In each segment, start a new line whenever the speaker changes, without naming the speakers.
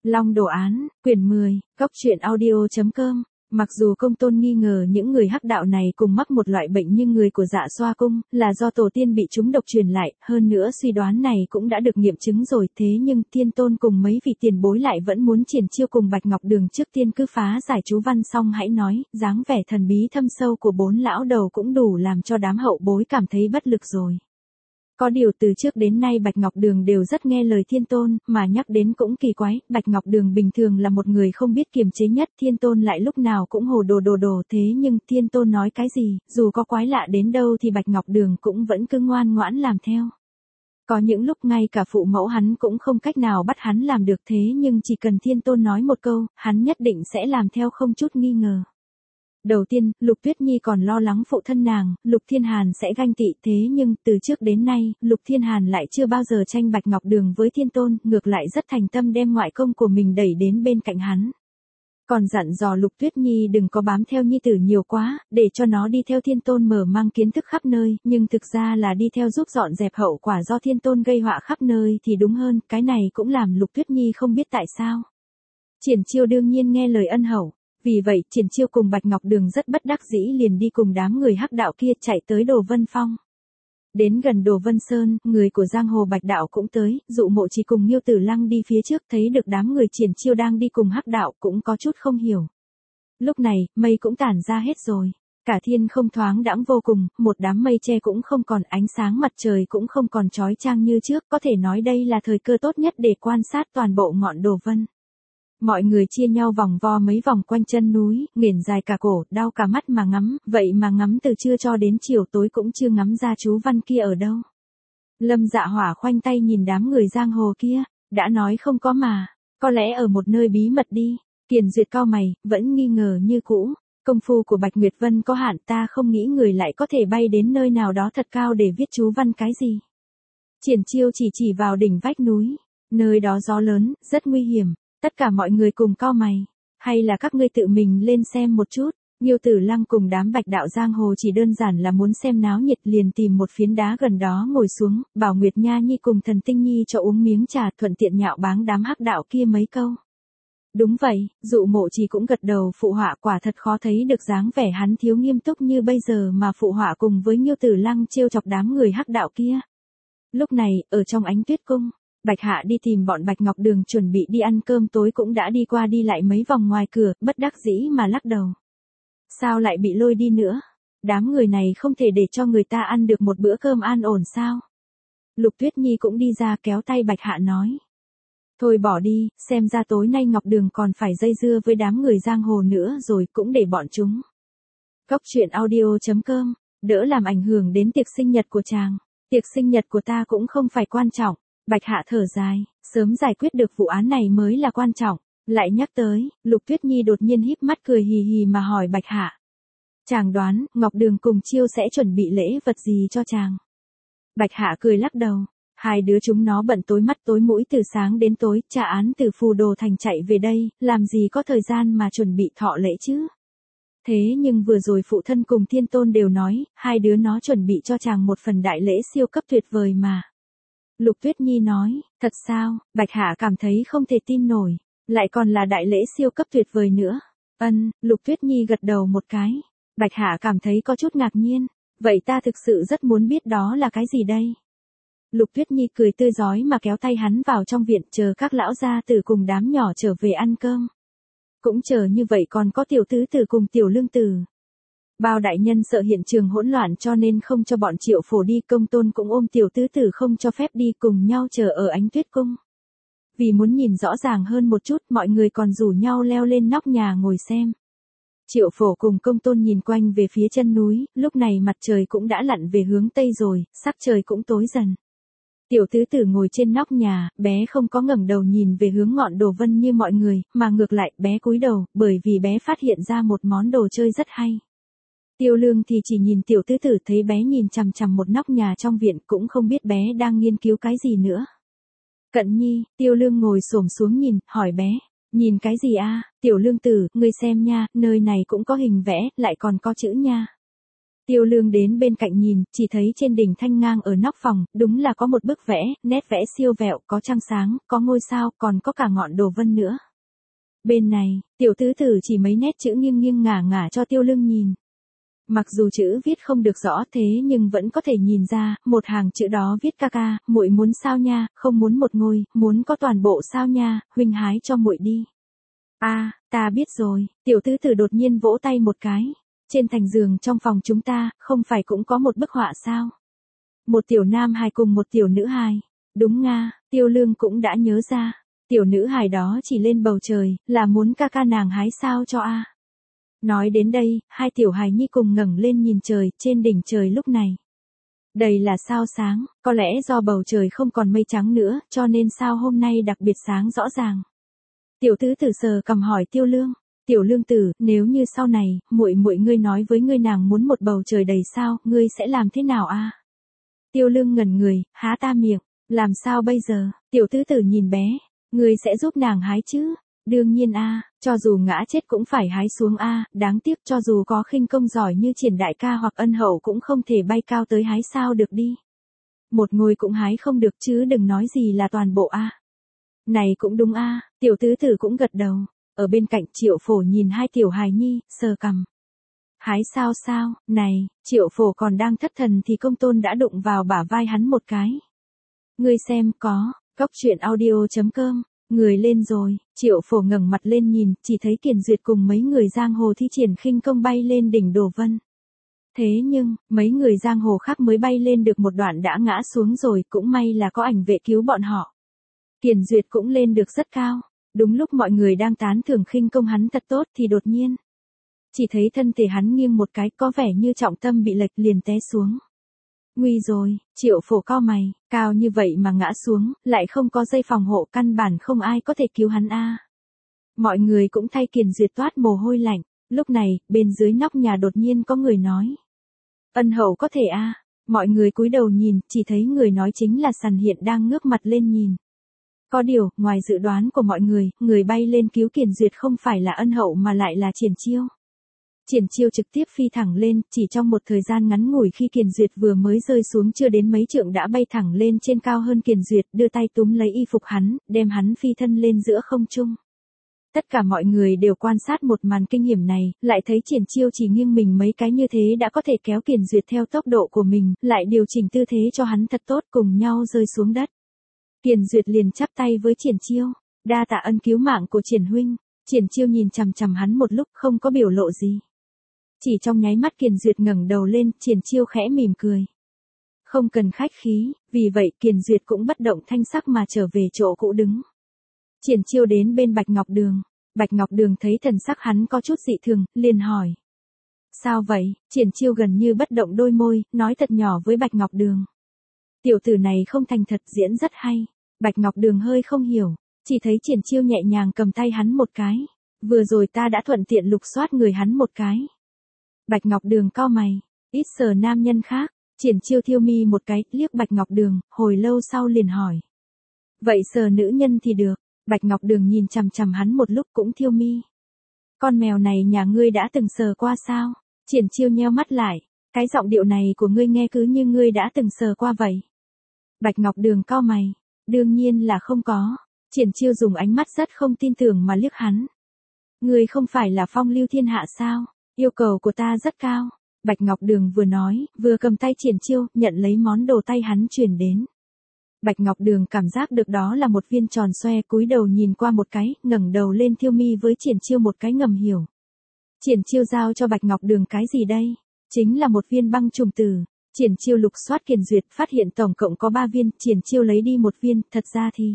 Long đồ án, quyển 10, góc truyện audio.com. Mặc dù Công Tôn nghi ngờ những người hắc đạo này cùng mắc một loại bệnh như người của Dạ Xoa cung, là do tổ tiên bị trúng độc truyền lại, hơn nữa suy đoán này cũng đã được nghiệm chứng rồi, thế nhưng Thiên Tôn cùng mấy vị tiền bối lại vẫn muốn triển chiêu cùng Bạch Ngọc Đường. Trước tiên cứ phá giải chú văn xong hãy nói, dáng vẻ thần bí thâm sâu của bốn lão đầu cũng đủ làm cho đám hậu bối cảm thấy bất lực rồi. Có điều từ trước đến nay Bạch Ngọc Đường đều rất nghe lời Thiên Tôn, mà nhắc đến cũng kỳ quái, Bạch Ngọc Đường bình thường là một người không biết kiềm chế nhất, Thiên Tôn lại lúc nào cũng hồ đồ thế nhưng Thiên Tôn nói cái gì, dù có quái lạ đến đâu thì Bạch Ngọc Đường cũng vẫn cứ ngoan ngoãn làm theo. Có những lúc ngay cả phụ mẫu hắn cũng không cách nào bắt hắn làm được, thế nhưng chỉ cần Thiên Tôn nói một câu, hắn nhất định sẽ làm theo không chút nghi ngờ. Đầu tiên, Lục Tuyết Nhi còn lo lắng phụ thân nàng, Lục Thiên Hàn sẽ ganh tị, thế nhưng từ trước đến nay, Lục Thiên Hàn lại chưa bao giờ tranh Bạch Ngọc Đường với Thiên Tôn, ngược lại rất thành tâm đem ngoại công của mình đẩy đến bên cạnh hắn. Còn dặn dò Lục Tuyết Nhi đừng có bám theo nhi tử nhiều quá, để cho nó đi theo Thiên Tôn mở mang kiến thức khắp nơi, nhưng thực ra là đi theo giúp dọn dẹp hậu quả do Thiên Tôn gây họa khắp nơi thì đúng hơn, cái này cũng làm Lục Tuyết Nhi không biết tại sao. Triển Chiêu đương nhiên nghe lời ân hậu. Vì vậy, Triển Chiêu cùng Bạch Ngọc Đường rất bất đắc dĩ liền đi cùng đám người hắc đạo kia chạy tới Đồ Vân Phong. Đến gần Đồ Vân Sơn, người của giang hồ Bạch đạo cũng tới, Dụ Mộ Chỉ cùng Nghiêu Tử Lăng đi phía trước thấy được đám người Triển Chiêu đang đi cùng hắc đạo cũng có chút không hiểu. Lúc này, mây cũng tản ra hết rồi. Cả thiên không thoáng đãng vô cùng, một đám mây che cũng không còn, ánh sáng mặt trời cũng không còn chói chang như trước, có thể nói đây là thời cơ tốt nhất để quan sát toàn bộ ngọn Đồ Vân. Mọi người chia nhau vòng vo mấy vòng quanh chân núi, nghiền dài cả cổ, đau cả mắt mà ngắm, vậy mà ngắm từ trưa cho đến chiều tối cũng chưa ngắm ra chú văn kia ở đâu. Lâm Dạ Hỏa khoanh tay nhìn đám người giang hồ kia, đã nói không có mà, có lẽ ở một nơi bí mật đi. Kiền Duyệt cau mày, vẫn nghi ngờ như cũ, công phu của Bạch Nguyệt Vân có hạn, ta không nghĩ người lại có thể bay đến nơi nào đó thật cao để viết chú văn cái gì. Triển Chiêu chỉ vào đỉnh vách núi, nơi đó gió lớn, rất nguy hiểm. Tất cả mọi người cùng cau mày, hay là các ngươi tự mình lên xem một chút. Nghiêu Tử Lăng cùng đám Bạch đạo giang hồ chỉ đơn giản là muốn xem náo nhiệt liền tìm một phiến đá gần đó ngồi xuống, bảo Nguyệt Nha Nhi cùng Thần Tinh Nhi cho uống miếng trà, thuận tiện nhạo báng đám hắc đạo kia mấy câu. Đúng vậy, Dụ Mộ Chỉ cũng gật đầu phụ họa, quả thật khó thấy được dáng vẻ hắn thiếu nghiêm túc như bây giờ mà phụ họa cùng với Nghiêu Tử Lăng trêu chọc đám người hắc đạo kia. Lúc này, ở trong Ánh Tuyết cung, Bạch Hạ đi tìm bọn Bạch Ngọc Đường chuẩn bị đi ăn cơm tối cũng đã đi qua đi lại mấy vòng ngoài cửa, bất đắc dĩ mà lắc đầu. Sao lại bị lôi đi nữa? Đám người này không thể để cho người ta ăn được một bữa cơm an ổn sao? Lục Tuyết Nhi cũng đi ra kéo tay Bạch Hạ nói. Thôi bỏ đi, xem ra tối nay Ngọc Đường còn phải dây dưa với đám người giang hồ nữa rồi, cũng để bọn chúng. Góc truyện audio.com, đỡ làm ảnh hưởng đến tiệc sinh nhật của chàng. Tiệc sinh nhật của ta cũng không phải quan trọng. Bạch Hạ thở dài, sớm giải quyết được vụ án này mới là quan trọng. Lại nhắc tới, Lục Tuyết Nhi đột nhiên híp mắt cười hì hì mà hỏi Bạch Hạ. Chàng đoán, Ngọc Đường cùng Chiêu sẽ chuẩn bị lễ vật gì cho chàng? Bạch Hạ cười lắc đầu. Hai đứa chúng nó bận tối mắt tối mũi từ sáng đến tối, tra án từ Phù Đồ Thành chạy về đây, làm gì có thời gian mà chuẩn bị thọ lễ chứ? Thế nhưng vừa rồi phụ thân cùng Thiên Tôn đều nói, hai đứa nó chuẩn bị cho chàng một phần đại lễ siêu cấp tuyệt vời mà. Lục Tuyết Nhi nói, thật sao? Bạch Hạ cảm thấy không thể tin nổi, lại còn là đại lễ siêu cấp tuyệt vời nữa. Lục Tuyết Nhi gật đầu một cái. Bạch Hạ cảm thấy có chút ngạc nhiên, vậy ta thực sự rất muốn biết đó là cái gì đây? Lục Tuyết Nhi cười tươi rói mà kéo tay hắn vào trong viện, chờ các lão gia tử cùng đám nhỏ trở về ăn cơm. Cũng chờ như vậy còn có tiểu tứ tử cùng tiểu lương tử. Bao đại nhân sợ hiện trường hỗn loạn cho nên không cho bọn Triệu Phổ đi, Công Tôn cũng ôm tiểu tứ tử không cho phép đi, cùng nhau chờ ở Ánh Tuyết cung. Vì muốn nhìn rõ ràng hơn một chút, mọi người còn rủ nhau leo lên nóc nhà ngồi xem. Triệu Phổ cùng Công Tôn nhìn quanh về phía chân núi, lúc này mặt trời cũng đã lặn về hướng tây rồi, sắc trời cũng tối dần. Tiểu tứ tử ngồi trên nóc nhà, bé không có ngẩng đầu nhìn về hướng ngọn Đồ Vân như mọi người, mà ngược lại bé cúi đầu, bởi vì bé phát hiện ra một món đồ chơi rất hay. Tiêu Lương thì chỉ nhìn tiểu tứ tử, thấy bé nhìn chằm chằm một nóc nhà trong viện, cũng không biết bé đang nghiên cứu cái gì nữa. Cận Nhi, Tiêu Lương ngồi xổm xuống nhìn, hỏi bé, nhìn cái gì a? Tiểu Lương tử, ngươi xem nha, nơi này cũng có hình vẽ, lại còn có chữ nha. Tiêu Lương đến bên cạnh nhìn, chỉ thấy trên đỉnh thanh ngang ở nóc phòng, đúng là có một bức vẽ, nét vẽ siêu vẹo, có trăng sáng, có ngôi sao, còn có cả ngọn đồ vân nữa. Bên này, tiểu tứ tử chỉ mấy nét chữ nghiêng nghiêng ngả ngả cho Tiêu Lương nhìn. Mặc dù chữ viết không được rõ thế nhưng vẫn có thể nhìn ra, một hàng chữ đó viết ca ca, muội muốn sao nha, không muốn một ngôi, muốn có toàn bộ sao nha, huynh hái cho muội đi. À, ta biết rồi, tiểu tứ tử đột nhiên vỗ tay một cái. Trên thành giường trong phòng chúng ta, không phải cũng có một bức họa sao? Một tiểu nam hài cùng một tiểu nữ hài. Đúng nga, Tiêu Lương cũng đã nhớ ra. Tiểu nữ hài đó chỉ lên bầu trời, là muốn ca ca nàng hái sao cho a. Nói đến đây, hai tiểu hài nhi cùng ngẩng lên nhìn trời, trên đỉnh trời lúc này. Đầy là sao sáng, có lẽ do bầu trời không còn mây trắng nữa, cho nên sao hôm nay đặc biệt sáng rõ ràng. Tiểu tứ tử sờ cầm hỏi Tiêu Lương. Tiểu Lương tử, nếu như sau này, muội ngươi nói với ngươi nàng muốn một bầu trời đầy sao, ngươi sẽ làm thế nào a? Tiêu Lương ngẩn người, há ta miệng, làm sao bây giờ? Tiểu tứ tử nhìn bé, ngươi sẽ giúp nàng hái chứ? Đương nhiên a, cho dù ngã chết cũng phải hái xuống a, đáng tiếc cho dù có khinh công giỏi như Triển đại ca hoặc Ân hậu cũng không thể bay cao tới hái sao được đi. Một ngôi cũng hái không được chứ đừng nói gì là toàn bộ a. Này cũng đúng a, tiểu tứ tử cũng gật đầu. Ở bên cạnh Triệu Phổ nhìn hai tiểu hài nhi, sờ cằm. Hái sao sao, này, Triệu Phổ còn đang thất thần thì Công Tôn đã đụng vào bả vai hắn một cái. Ngươi xem có, coctruyện.audio.com, người lên rồi, Triệu Phổ ngẩng mặt lên nhìn, chỉ thấy Kiền Duyệt cùng mấy người giang hồ thi triển khinh công bay lên đỉnh Đồ Vân. Thế nhưng, mấy người giang hồ khác mới bay lên được một đoạn đã ngã xuống rồi, cũng may là có ảnh vệ cứu bọn họ. Kiền Duyệt cũng lên được rất cao. Đúng lúc mọi người đang tán thưởng khinh công hắn thật tốt thì đột nhiên. Chỉ thấy thân thể hắn nghiêng một cái có vẻ như trọng tâm bị lệch liền té xuống. Nguy rồi, Triệu Phổ cau mày, cao như vậy mà ngã xuống, lại không có dây phòng hộ căn bản không ai có thể cứu hắn a. Mọi người cũng thay Kiền Duyệt toát mồ hôi lạnh, lúc này, bên dưới nóc nhà đột nhiên có người nói. Ân hậu có thể a. Mọi người cúi đầu nhìn, chỉ thấy người nói chính là Sằn Hiện đang ngước mặt lên nhìn. Có điều, ngoài dự đoán của mọi người bay lên cứu Kiền Duyệt không phải là Ân hậu mà lại là Triển Chiêu. Triển Chiêu trực tiếp phi thẳng lên, chỉ trong một thời gian ngắn ngủi khi Kiền Duyệt vừa mới rơi xuống chưa đến mấy trượng đã bay thẳng lên trên cao hơn Kiền Duyệt, đưa tay túm lấy y phục hắn, đem hắn phi thân lên giữa không trung. Tất cả mọi người đều quan sát một màn kinh hiểm này, lại thấy Triển Chiêu chỉ nghiêng mình mấy cái như thế đã có thể kéo Kiền Duyệt theo tốc độ của mình, lại điều chỉnh tư thế cho hắn thật tốt cùng nhau rơi xuống đất. Kiền Duyệt liền chắp tay với Triển Chiêu, đa tạ ân cứu mạng của Triển huynh. Triển Chiêu nhìn chằm chằm hắn một lúc không có biểu lộ gì. Chỉ trong nháy mắt Kiền Duyệt ngẩng đầu lên, Triển Chiêu khẽ mỉm cười. Không cần khách khí, vì vậy Kiền Duyệt cũng bất động thanh sắc mà trở về chỗ cũ đứng. Triển Chiêu đến bên Bạch Ngọc Đường. Bạch Ngọc Đường thấy thần sắc hắn có chút dị thường, liền hỏi. Sao vậy? Triển Chiêu gần như bất động đôi môi, nói thật nhỏ với Bạch Ngọc Đường. Tiểu tử này không thành thật diễn rất hay. Bạch Ngọc Đường hơi không hiểu, chỉ thấy Triển Chiêu nhẹ nhàng cầm tay hắn một cái. Vừa rồi ta đã thuận tiện lục soát người hắn một cái. Bạch Ngọc Đường cau mày, ít sờ nam nhân khác. Triển Chiêu thiêu mi một cái, liếc Bạch Ngọc Đường, hồi lâu sau liền hỏi. Vậy sờ nữ nhân thì được. Bạch Ngọc Đường nhìn chằm chằm hắn một lúc cũng thiêu mi. Con mèo này nhà ngươi đã từng sờ qua sao? Triển Chiêu nheo mắt lại, cái giọng điệu này của ngươi nghe cứ như ngươi đã từng sờ qua vậy. Bạch Ngọc Đường cau mày, đương nhiên là không có. Triển Chiêu dùng ánh mắt rất không tin tưởng mà liếc hắn. Ngươi không phải là phong lưu thiên hạ sao? Yêu cầu của ta rất cao. Bạch Ngọc Đường vừa nói, vừa cầm tay Triển Chiêu, nhận lấy món đồ tay hắn chuyển đến. Bạch Ngọc Đường cảm giác được đó là một viên tròn xoe, cúi đầu nhìn qua một cái, ngẩng đầu lên thiêu mi với Triển Chiêu một cái ngầm hiểu. Triển Chiêu giao cho Bạch Ngọc Đường cái gì đây? Chính là một viên băng trùm tử. Triển Chiêu lục soát Kiền Duyệt phát hiện tổng cộng có 3 viên, Triển Chiêu lấy đi một viên, thật ra thì.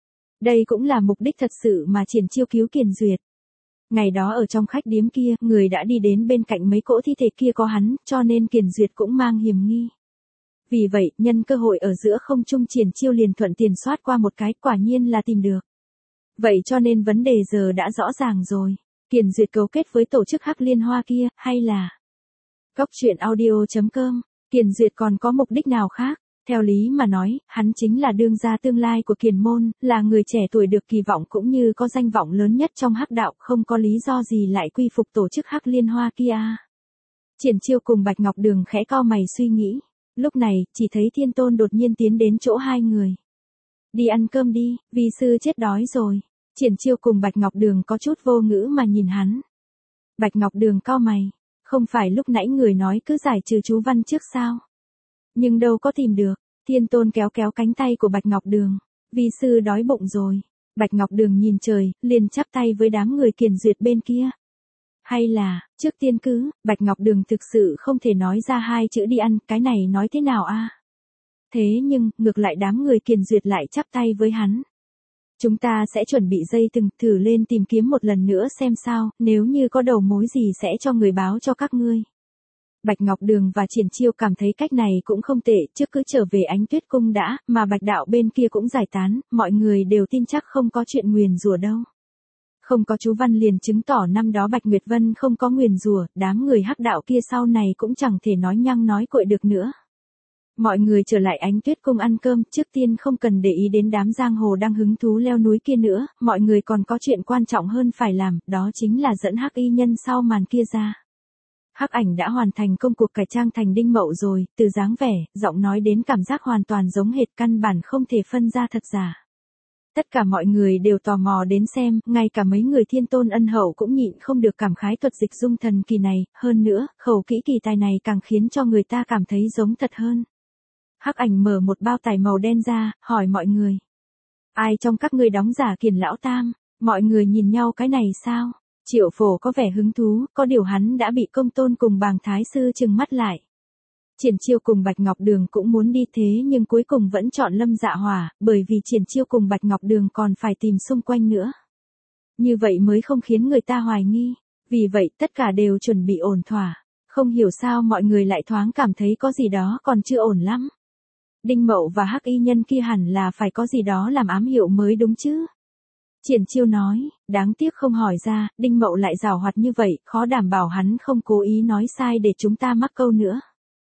Đây cũng là mục đích thật sự mà Triển Chiêu cứu Kiền Duyệt. Ngày đó ở trong khách điếm kia, người đã đi đến bên cạnh mấy cỗ thi thể kia có hắn, cho nên Kiền Duyệt cũng mang hiểm nghi. Vì vậy, nhân cơ hội ở giữa không trung Triển Chiêu liền thuận tiền soát qua một cái, quả nhiên là tìm được. Vậy cho nên vấn đề giờ đã rõ ràng rồi. Kiền Duyệt cấu kết với tổ chức Hắc Liên Hoa kia, hay là coctruyện.audio.com, Kiền Duyệt còn có mục đích nào khác? Theo lý mà nói, hắn chính là đương gia tương lai của Kiền môn, là người trẻ tuổi được kỳ vọng cũng như có danh vọng lớn nhất trong Hắc đạo, không có lý do gì lại quy phục tổ chức Hắc Liên Hoa kia. Triển Chiêu cùng Bạch Ngọc Đường khẽ cau mày suy nghĩ. Lúc này, chỉ thấy Thiên Tôn đột nhiên tiến đến chỗ hai người. Đi ăn cơm đi, vi sư chết đói rồi. Triển Chiêu cùng Bạch Ngọc Đường có chút vô ngữ mà nhìn hắn. Bạch Ngọc Đường cau mày. Không phải lúc nãy người nói cứ giải trừ chú văn trước sao? Nhưng đâu có tìm được. Thiên Tôn kéo kéo cánh tay của Bạch Ngọc Đường. Vi sư đói bụng rồi. Bạch Ngọc Đường nhìn trời, liền chắp tay với đám người Kiền Duyệt bên kia. Hay là, trước tiên cứ, Bạch Ngọc Đường thực sự không thể nói ra hai chữ đi ăn, cái này nói thế nào a? Thế nhưng, ngược lại đám người Kiền Duyệt lại chắp tay với hắn. Chúng ta sẽ chuẩn bị dây thừng, thử lên tìm kiếm một lần nữa xem sao, nếu như có đầu mối gì sẽ cho người báo cho các ngươi. Bạch Ngọc Đường và Triển Chiêu cảm thấy cách này cũng không tệ, trước cứ trở về Ánh Tuyết Cung đã, mà Bạch Đạo bên kia cũng giải tán, mọi người đều tin chắc không có chuyện nguyền rủa đâu. Không có chú văn liền chứng tỏ năm đó Bạch Nguyệt Vân không có nguyền rủa, đám người hắc đạo kia sau này cũng chẳng thể nói nhăng nói cuội được nữa. Mọi người trở lại Ánh Tuyết Cung ăn cơm, trước tiên không cần để ý đến đám giang hồ đang hứng thú leo núi kia nữa, mọi người còn có chuyện quan trọng hơn phải làm, đó chính là dẫn hắc y nhân sau màn kia ra. Hắc Ảnh đã hoàn thành công cuộc cải trang thành Đinh Mậu rồi, từ dáng vẻ, giọng nói đến cảm giác hoàn toàn giống hệt, căn bản không thể phân ra thật giả. Tất cả mọi người đều tò mò đến xem, ngay cả mấy người Thiên Tôn ân hậu cũng nhịn không được cảm khái thuật dịch dung thần kỳ này, hơn nữa, khẩu kỹ kỳ tài này càng khiến cho người ta cảm thấy giống thật hơn. Hắc Ảnh mở một bao tải màu đen ra, hỏi mọi người. Ai trong các ngươi đóng giả Kiền Lão Tam? Mọi người nhìn nhau cái này sao? Triệu Phổ có vẻ hứng thú, có điều hắn đã bị Công Tôn cùng Bàng Thái Sư trừng mắt lại. Triển Chiêu cùng Bạch Ngọc Đường cũng muốn đi thế nhưng cuối cùng vẫn chọn Lâm Dạ Hỏa, bởi vì Triển Chiêu cùng Bạch Ngọc Đường còn phải tìm xung quanh nữa. Như vậy mới không khiến người ta hoài nghi, vì vậy tất cả đều chuẩn bị ổn thỏa. Không hiểu sao mọi người lại thoáng cảm thấy có gì đó còn chưa ổn lắm. Đinh Mậu và hắc y nhân kia hẳn là phải có gì đó làm ám hiệu mới đúng chứ. Triển Chiêu nói, đáng tiếc không hỏi ra, Đinh Mậu lại giàu hoạt như vậy, khó đảm bảo hắn không cố ý nói sai để chúng ta mắc câu nữa.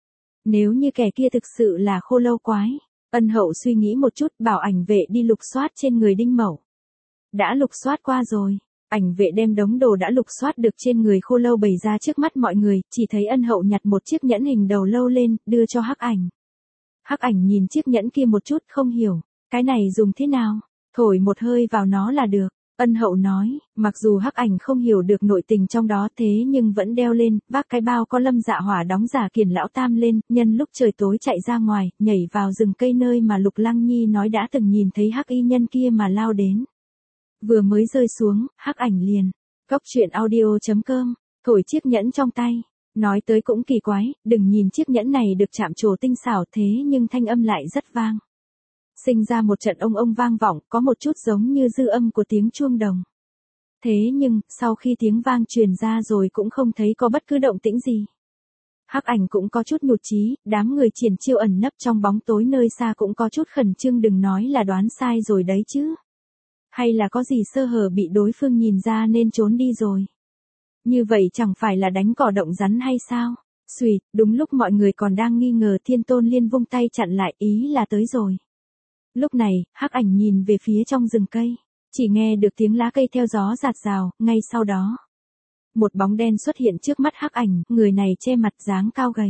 Nếu như kẻ kia thực sự là Khô Lâu quái, ân hậu suy nghĩ một chút bảo ảnh vệ đi lục soát trên người Đinh Mậu. Đã lục soát qua rồi, ảnh vệ đem đống đồ đã lục soát được trên người Khô Lâu bày ra trước mắt mọi người, chỉ thấy ân hậu nhặt một chiếc nhẫn hình đầu lâu lên, đưa cho Hắc Ảnh. Hắc Ảnh nhìn chiếc nhẫn kia một chút không hiểu, cái này dùng thế nào? Thổi một hơi vào nó là được. Ân hậu nói, mặc dù Hắc Ảnh không hiểu được nội tình trong đó thế nhưng vẫn đeo lên, vác cái bao có Lâm Dạ Hỏa đóng giả Kiền Lão Tam lên, nhân lúc trời tối chạy ra ngoài, nhảy vào rừng cây nơi mà Lục Lăng Nhi nói đã từng nhìn thấy hắc y nhân kia mà lao đến. Vừa mới rơi xuống, Hắc Ảnh liền. Cóc truyện audio.com, thổi chiếc nhẫn trong tay. Nói tới cũng kỳ quái, đừng nhìn chiếc nhẫn này được chạm trổ tinh xảo thế nhưng thanh âm lại rất vang. Sinh ra một trận ông vang vọng, có một chút giống như dư âm của tiếng chuông đồng. Thế nhưng, sau khi tiếng vang truyền ra rồi cũng không thấy có bất cứ động tĩnh gì. Hắc Ảnh cũng có chút nhụt chí, đám người Triển Chiêu ẩn nấp trong bóng tối nơi xa cũng có chút khẩn trương, đừng nói là đoán sai rồi đấy chứ. Hay là có gì sơ hở bị đối phương nhìn ra nên trốn đi rồi. Như vậy chẳng phải là đánh cỏ động rắn hay sao? Xuỵt, đúng lúc mọi người còn đang nghi ngờ Thiên Tôn liên vung tay chặn lại, ý là tới rồi. Lúc này, Hắc Ảnh nhìn về phía trong rừng cây, chỉ nghe được tiếng lá cây theo gió rạt rào, ngay sau đó. Một bóng đen xuất hiện trước mắt Hắc Ảnh, người này che mặt dáng cao gầy.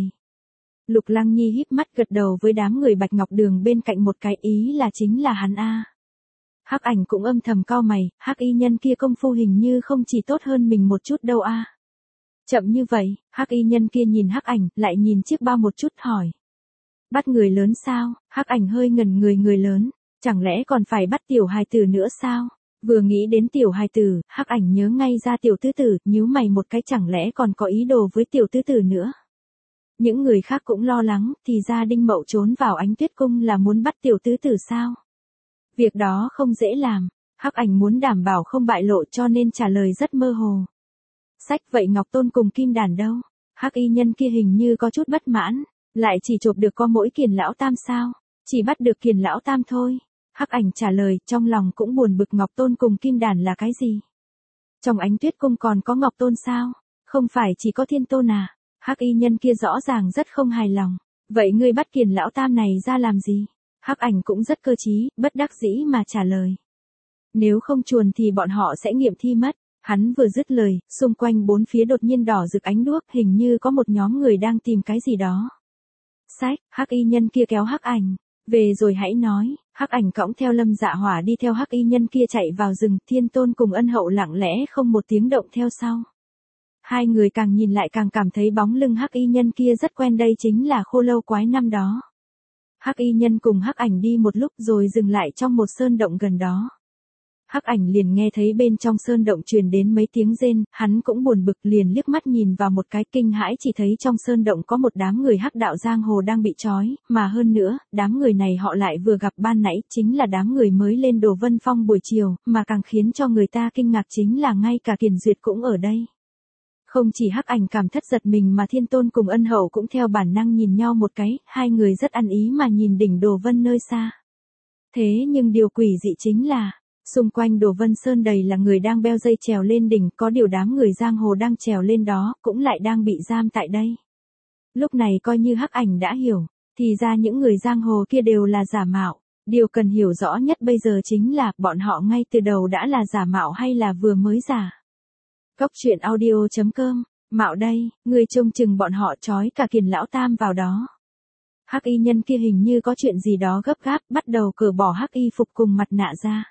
Lục Lăng Nhi híp mắt gật đầu với đám người Bạch Ngọc Đường bên cạnh một cái, ý là chính là hắn a. Hắc Ảnh cũng âm thầm cau mày, hắc y nhân kia công phu hình như không chỉ tốt hơn mình một chút đâu a. Chậm như vậy, hắc y nhân kia nhìn Hắc Ảnh, lại nhìn chiếc bao một chút hỏi. Bắt người lớn sao? Hắc Ảnh hơi ngẩn người lớn, chẳng lẽ còn phải bắt tiểu hài tử nữa sao? Vừa nghĩ đến tiểu hài tử, Hắc Ảnh nhớ ngay ra tiểu tứ tử, nhíu mày một cái, chẳng lẽ còn có ý đồ với tiểu tứ tử nữa? Những người khác cũng lo lắng, thì ra Đinh Mậu trốn vào Ánh Tuyết Cung là muốn bắt tiểu tứ tử sao? Việc đó không dễ làm, Hắc Ảnh muốn đảm bảo không bại lộ cho nên trả lời rất mơ hồ. Sách, vậy Ngọc Tôn cùng Kim Đàn đâu? Hắc y nhân kia hình như có chút bất mãn, lại chỉ chộp được có mỗi Kiền Lão Tam sao? Chỉ bắt được Kiền Lão Tam thôi. Hắc Ảnh trả lời, trong lòng cũng buồn bực, Ngọc Tôn cùng Kim Đàn là cái gì? Trong Ánh Tuyết Cung còn có Ngọc Tôn sao? Không phải chỉ có Thiên Tôn à? Hắc y nhân kia rõ ràng rất không hài lòng. Vậy ngươi bắt Kiền Lão Tam này ra làm gì? Hắc Ảnh cũng rất cơ trí, bất đắc dĩ mà trả lời. Nếu không chuồn thì bọn họ sẽ nghiệm thi mất. Hắn vừa dứt lời, xung quanh bốn phía đột nhiên đỏ rực ánh đuốc, hình như có một nhóm người đang tìm cái gì đó. Sách, hắc y nhân kia kéo hắc ảnh. Về rồi hãy nói, hắc ảnh cõng theo Lâm Dạ Hỏa đi theo hắc y nhân kia chạy vào rừng, Thiên Tôn cùng Ân Hậu lặng lẽ không một tiếng động theo sau. Hai người càng nhìn lại càng cảm thấy bóng lưng hắc y nhân kia rất quen, đây chính là Khô Lâu Quái năm đó. Hắc y nhân cùng hắc ảnh đi một lúc rồi dừng lại trong một sơn động gần đó. Hắc ảnh liền nghe thấy bên trong sơn động truyền đến mấy tiếng rên, hắn cũng buồn bực liền liếc mắt nhìn vào một cái, kinh hãi chỉ thấy trong sơn động có một đám người hắc đạo giang hồ đang bị trói, mà hơn nữa, đám người này họ lại vừa gặp ban nãy, chính là đám người mới lên Đồ Vân Phong buổi chiều, mà càng khiến cho người ta kinh ngạc chính là ngay cả Kiền Duyệt cũng ở đây. Không chỉ hắc ảnh cảm thất giật mình mà Thiên Tôn cùng Ân Hậu cũng theo bản năng nhìn nhau một cái, hai người rất ăn ý mà nhìn đỉnh Đồ Vân nơi xa. Thế nhưng điều quỷ dị chính là, xung quanh Đồ Vân Sơn đầy là người đang beo dây trèo lên đỉnh, có điều đám người giang hồ đang trèo lên đó, cũng lại đang bị giam tại đây. Lúc này coi như hắc ảnh đã hiểu, thì ra những người giang hồ kia đều là giả mạo. Điều cần hiểu rõ nhất bây giờ chính là, bọn họ ngay từ đầu đã là giả mạo hay là vừa mới giả. Cốc truyện audio.com, mạo đây, người trông chừng bọn họ trói cả Kiền lão tam vào đó. Hắc y nhân kia hình như có chuyện gì đó gấp gáp, bắt đầu cởi bỏ hắc y phục cùng mặt nạ ra.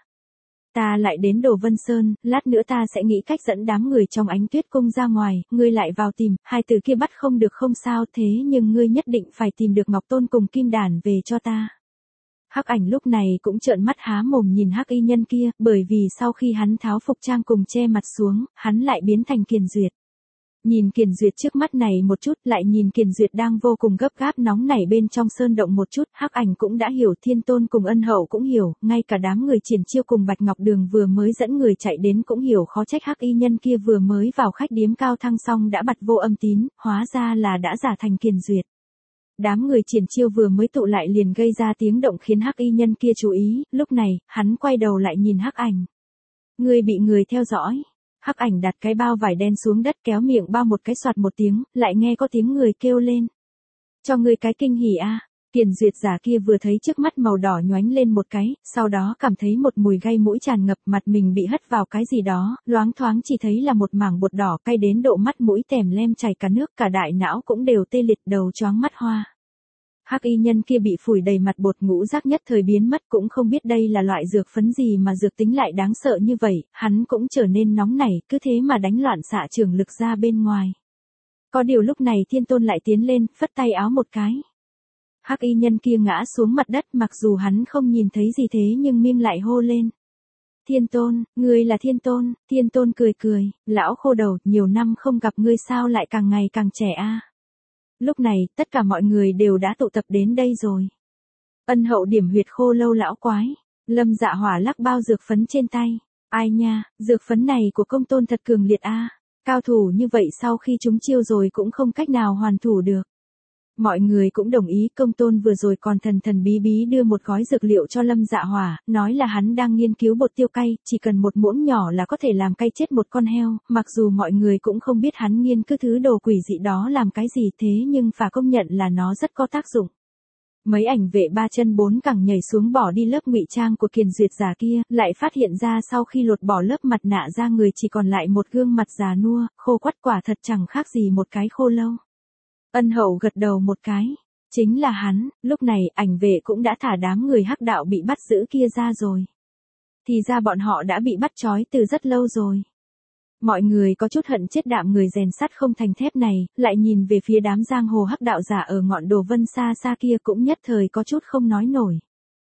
Ta lại đến Đồ Vân Sơn, lát nữa ta sẽ nghĩ cách dẫn đám người trong Ánh Tuyết Cung ra ngoài, ngươi lại vào tìm, hai từ kia bắt không được không sao, thế nhưng ngươi nhất định phải tìm được Ngọc Tôn cùng Kim Đàn về cho ta. Hắc ảnh lúc này cũng trợn mắt há mồm nhìn hắc y nhân kia, bởi vì sau khi hắn tháo phục trang cùng che mặt xuống, hắn lại biến thành Kiền Duyệt. Nhìn Kiền Duyệt trước mắt này một chút, lại nhìn Kiền Duyệt đang vô cùng gấp gáp nóng nảy bên trong sơn động một chút, hắc ảnh cũng đã hiểu, Thiên Tôn cùng Ân Hậu cũng hiểu, ngay cả đám người Triển Chiêu cùng Bạch Ngọc Đường vừa mới dẫn người chạy đến cũng hiểu, khó trách hắc y nhân kia vừa mới vào khách điếm Cao Thăng xong đã bật vô âm tín, hóa ra là đã giả thành Kiền Duyệt. Đám người Triển Chiêu vừa mới tụ lại liền gây ra tiếng động khiến hắc y nhân kia chú ý, lúc này, hắn quay đầu lại nhìn hắc ảnh. Ngươi bị người theo dõi. Hắc ảnh đặt cái bao vải đen xuống đất kéo miệng bao một cái soạt một tiếng, lại nghe có tiếng người kêu lên. Cho ngươi cái kinh hỉ a. Kiền Duyệt giả kia vừa thấy trước mắt màu đỏ nhoánh lên một cái, sau đó cảm thấy một mùi gây mũi tràn ngập, mặt mình bị hất vào cái gì đó, loáng thoáng chỉ thấy là một mảng bột đỏ cay đến độ mắt mũi tèm lem chảy cả nước, cả đại não cũng đều tê liệt, đầu choáng mắt hoa. Hắc y nhân kia bị phủi đầy mặt bột, ngũ giác nhất thời biến mất, cũng không biết đây là loại dược phấn gì mà dược tính lại đáng sợ như vậy, hắn cũng trở nên nóng nảy, cứ thế mà đánh loạn xạ trường lực ra bên ngoài. Có điều lúc này Thiên Tôn lại tiến lên, phất tay áo một cái. Hắc y nhân kia ngã xuống mặt đất, mặc dù hắn không nhìn thấy gì thế nhưng miệng lại hô lên. Thiên Tôn, ngươi là Thiên Tôn. Thiên Tôn cười cười, lão khô đầu, nhiều năm không gặp ngươi sao lại càng ngày càng trẻ a. Lúc này, tất cả mọi người đều đã tụ tập đến đây rồi. Ân Hậu điểm huyệt Khô Lâu lão quái. Lâm Dạ Hỏa lắc bao dược phấn trên tay. Ai nha, dược phấn này của công tôn thật cường liệt a. Cao thủ như vậy sau khi chúng chiêu rồi cũng không cách nào hoàn thủ được. Mọi người cũng đồng ý, công tôn vừa rồi còn thần thần bí bí đưa một gói dược liệu cho Lâm Dạ Hỏa, nói là hắn đang nghiên cứu bột tiêu cay, chỉ cần một muỗng nhỏ là có thể làm cay chết một con heo, mặc dù mọi người cũng không biết hắn nghiên cứu thứ đồ quỷ dị đó làm cái gì, thế nhưng phải công nhận là nó rất có tác dụng. Mấy ảnh vệ ba chân bốn cẳng nhảy xuống bỏ đi lớp ngụy trang của Kiền Duyệt giả kia, lại phát hiện ra sau khi lột bỏ lớp mặt nạ ra người chỉ còn lại một gương mặt già nua, khô quắt, quả thật chẳng khác gì một cái khô lâu. Ân Hậu gật đầu một cái. Chính là hắn, lúc này ảnh vệ cũng đã thả đám người hắc đạo bị bắt giữ kia ra rồi. Thì ra bọn họ đã bị bắt trói từ rất lâu rồi. Mọi người có chút hận chết đạm người rèn sắt không thành thép này, lại nhìn về phía đám giang hồ hắc đạo giả ở ngọn Đồ Vân xa xa kia cũng nhất thời có chút không nói nổi.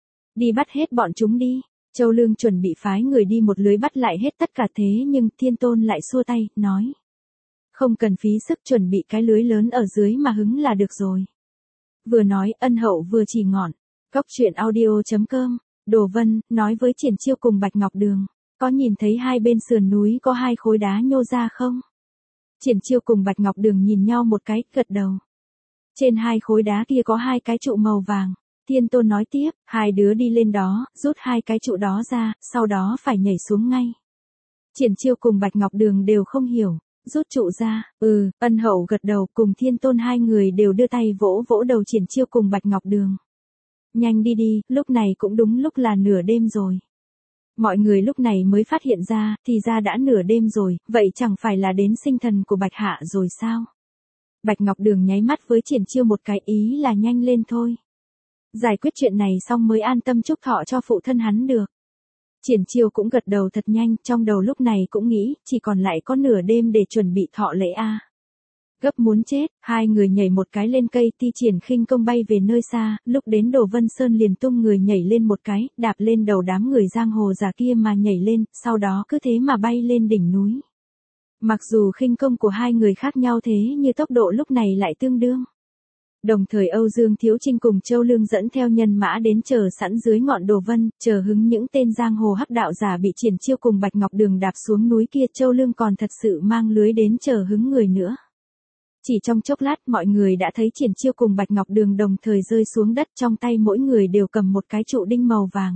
Đi bắt hết bọn chúng đi. Châu Lương chuẩn bị phái người đi một lưới bắt lại hết tất cả, thế nhưng Thiên Tôn lại xua tay, nói. Không cần phí sức, chuẩn bị cái lưới lớn ở dưới mà hứng là được rồi. Vừa nói, Ân Hậu vừa chỉ ngọn. Cốc truyện audio.com, Đồ Vân, nói với Triển Chiêu cùng Bạch Ngọc Đường. Có nhìn thấy hai bên sườn núi có hai khối đá nhô ra không? Triển Chiêu cùng Bạch Ngọc Đường nhìn nhau một cái, gật đầu. Trên hai khối đá kia có hai cái trụ màu vàng. Thiên Tôn nói tiếp, hai đứa đi lên đó, rút hai cái trụ đó ra, sau đó phải nhảy xuống ngay. Triển Chiêu cùng Bạch Ngọc Đường đều không hiểu. Rút trụ ra, Ân Hậu gật đầu, cùng Thiên Tôn hai người đều đưa tay vỗ vỗ đầu Triển Chiêu cùng Bạch Ngọc Đường. Nhanh đi đi, lúc này cũng đúng lúc là nửa đêm rồi. Mọi người lúc này mới phát hiện ra, thì ra đã nửa đêm rồi, vậy chẳng phải là đến sinh thần của Bạch Hạ rồi sao? Bạch Ngọc Đường nháy mắt với Triển Chiêu một cái, ý là nhanh lên thôi. Giải quyết chuyện này xong mới an tâm chúc thọ cho phụ thân hắn được. Triển Chiêu cũng gật đầu thật nhanh, trong đầu lúc này cũng nghĩ, chỉ còn lại có nửa đêm để chuẩn bị thọ lễ a. Gấp muốn chết, hai người nhảy một cái lên cây, Ti Triển khinh công bay về nơi xa, lúc đến Đồ Vân Sơn liền tung người nhảy lên một cái, đạp lên đầu đám người giang hồ già kia mà nhảy lên, sau đó cứ thế mà bay lên đỉnh núi. Mặc dù khinh công của hai người khác nhau thế nhưng tốc độ lúc này lại tương đương. Đồng thời Âu Dương Thiếu Trinh cùng Châu Lương dẫn theo nhân mã đến chờ sẵn dưới ngọn Đồ Vân, chờ hứng những tên giang hồ hắc đạo giả bị Triển Chiêu cùng Bạch Ngọc Đường đạp xuống núi kia. Châu Lương còn thật sự mang lưới đến chờ hứng người nữa. Chỉ trong chốc lát mọi người đã thấy Triển Chiêu cùng Bạch Ngọc Đường đồng thời rơi xuống đất, trong tay mỗi người đều cầm một cái trụ đinh màu vàng.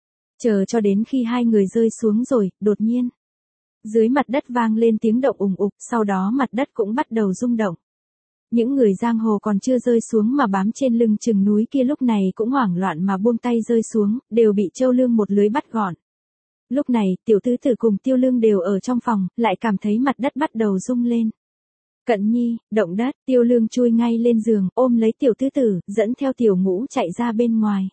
Chờ cho đến khi hai người rơi xuống rồi, đột nhiên. Dưới mặt đất vang lên tiếng động ùng ục, sau đó mặt đất cũng bắt đầu rung động. Những người giang hồ còn chưa rơi xuống mà bám trên lưng chừng núi kia lúc này cũng hoảng loạn mà buông tay rơi xuống, đều bị Châu Lương một lưới bắt gọn. Lúc này, Tiểu Tứ Tử cùng Tiêu Lương đều ở trong phòng, lại cảm thấy mặt đất bắt đầu rung lên. Cận Nhi, động đất, Tiêu Lương chui ngay lên giường, ôm lấy Tiểu Tứ Tử, dẫn theo Tiểu Ngũ chạy ra bên ngoài.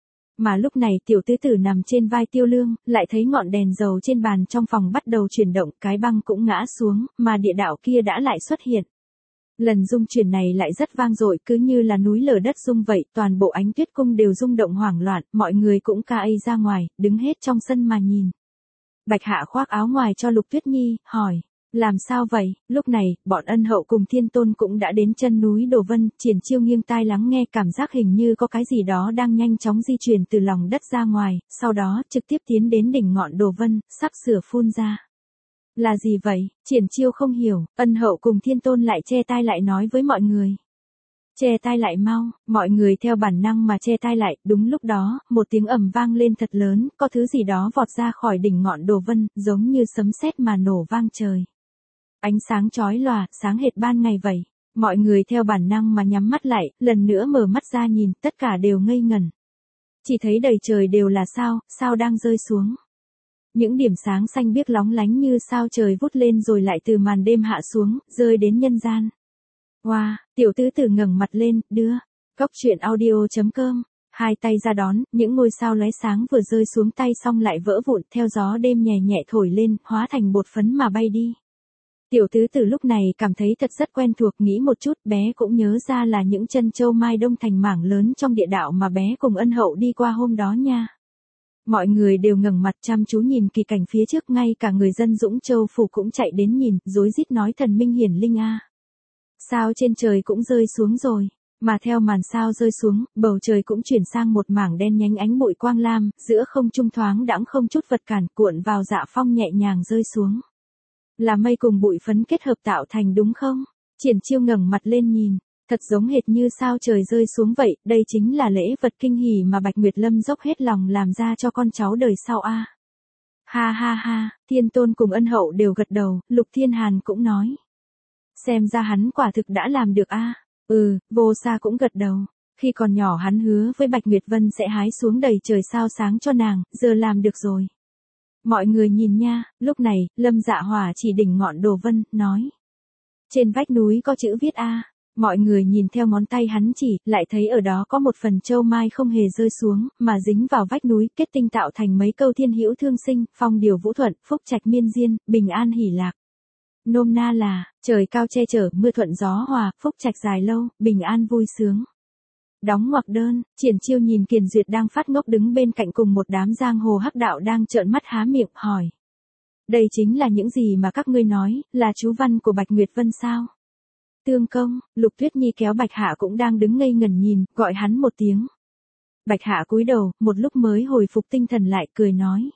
Mà lúc này Tiểu Tứ Tử nằm trên vai Tiêu Lương, lại thấy ngọn đèn dầu trên bàn trong phòng bắt đầu chuyển động, cái băng cũng ngã xuống, mà địa đạo kia đã lại xuất hiện. Lần rung chuyển này lại rất vang dội, cứ như là núi lở đất rung vậy, toàn bộ Ánh Tuyết cung đều rung động hoảng loạn, mọi người cũng ca ây ra ngoài, đứng hết trong sân mà nhìn. Bạch Hạ khoác áo ngoài cho Lục Tuyết Nhi, hỏi, làm sao vậy? Lúc này, bọn Ân Hậu cùng Thiên Tôn cũng đã đến chân núi Đồ Vân. Triển Chiêu nghiêng tai lắng nghe, cảm giác hình như có cái gì đó đang nhanh chóng di chuyển từ lòng đất ra ngoài, sau đó trực tiếp tiến đến đỉnh ngọn Đồ Vân, sắp sửa phun ra. Là gì vậy? Triển Chiêu không hiểu, Ân Hậu cùng Thiên Tôn lại che tai lại nói với mọi người. Che tai lại mau, mọi người theo bản năng mà che tai lại, đúng lúc đó, một tiếng ầm vang lên thật lớn, có thứ gì đó vọt ra khỏi đỉnh ngọn Đồ Vân, giống như sấm sét mà nổ vang trời. Ánh sáng chói lòa, sáng hệt ban ngày vậy. Mọi người theo bản năng mà nhắm mắt lại, lần nữa mở mắt ra nhìn, tất cả đều ngây ngẩn. Chỉ thấy đầy trời đều là sao, sao đang rơi xuống. Những điểm sáng xanh biếc lóng lánh như sao trời vút lên rồi lại từ màn đêm hạ xuống, rơi đến nhân gian. Wow, Tiểu Tứ Tử ngẩng mặt lên, đưa. Cốc truyện audio.com. Hai tay ra đón, những ngôi sao lóe sáng vừa rơi xuống tay xong lại vỡ vụn, theo gió đêm nhẹ nhẹ thổi lên, hóa thành bột phấn mà bay đi. Tiểu Tứ Tử lúc này cảm thấy thật rất quen thuộc, nghĩ một chút, bé cũng nhớ ra là những chân châu mai đông thành mảng lớn trong địa đạo mà bé cùng Ân Hậu đi qua hôm đó nha. Mọi người đều ngẩng mặt chăm chú nhìn kỳ cảnh phía trước, ngay cả người dân Dũng Châu phủ cũng chạy đến nhìn, rối rít nói thần minh hiển linh a. Sao trên trời cũng rơi xuống rồi, mà theo màn sao rơi xuống, bầu trời cũng chuyển sang một mảng đen nhánh ánh bụi quang lam, giữa không trung thoáng đãng không chút vật cản, cuộn vào dạ phong nhẹ nhàng rơi xuống. Là mây cùng bụi phấn kết hợp tạo thành đúng không? Triển Chiêu ngẩng mặt lên nhìn, thật giống hệt như sao trời rơi xuống vậy, đây chính là lễ vật kinh hỉ mà Bạch Nguyệt Lâm dốc hết lòng làm ra cho con cháu đời sau a. Ha ha ha, Thiên Tôn cùng Ân Hậu đều gật đầu, Lục Thiên Hàn cũng nói. Xem ra hắn quả thực đã làm được a. Vô Sa cũng gật đầu. Khi còn nhỏ hắn hứa với Bạch Nguyệt Vân sẽ hái xuống đầy trời sao sáng cho nàng, giờ làm được rồi. Mọi người nhìn nha, lúc này, Lâm Dạ Hỏa chỉ đỉnh ngọn Đồ Vân, nói. Trên vách núi có chữ viết A. Mọi người nhìn theo ngón tay hắn chỉ, lại thấy ở đó có một phần châu mai không hề rơi xuống, mà dính vào vách núi, kết tinh tạo thành mấy câu thiên hữu thương sinh, phong điều vũ thuận, phúc trạch miên diên, bình an hỷ lạc. Nôm na là, trời cao che chở, mưa thuận gió hòa, phúc trạch dài lâu, bình an vui sướng. Đóng ngoặc đơn. Triển Chiêu nhìn Kiền Duyệt đang phát ngốc đứng bên cạnh cùng một đám giang hồ hắc đạo đang trợn mắt há miệng, hỏi. Đây chính là những gì mà các ngươi nói, là chú văn của Bạch Nguyệt Vân sao? Tương công, Lục Tuyết Nhi kéo Bạch Hạ cũng đang đứng ngây ngẩn nhìn, gọi hắn một tiếng. Bạch Hạ cúi đầu, một lúc mới hồi phục tinh thần lại, cười nói.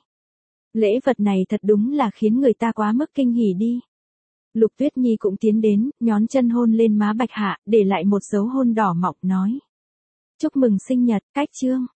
Lễ vật này thật đúng là khiến người ta quá mức kinh hỉ đi. Lục Tuyết Nhi cũng tiến đến, nhón chân hôn lên má Bạch Hạ, để lại một dấu hôn đỏ mọng, nói. Chúc mừng sinh nhật, cách chương.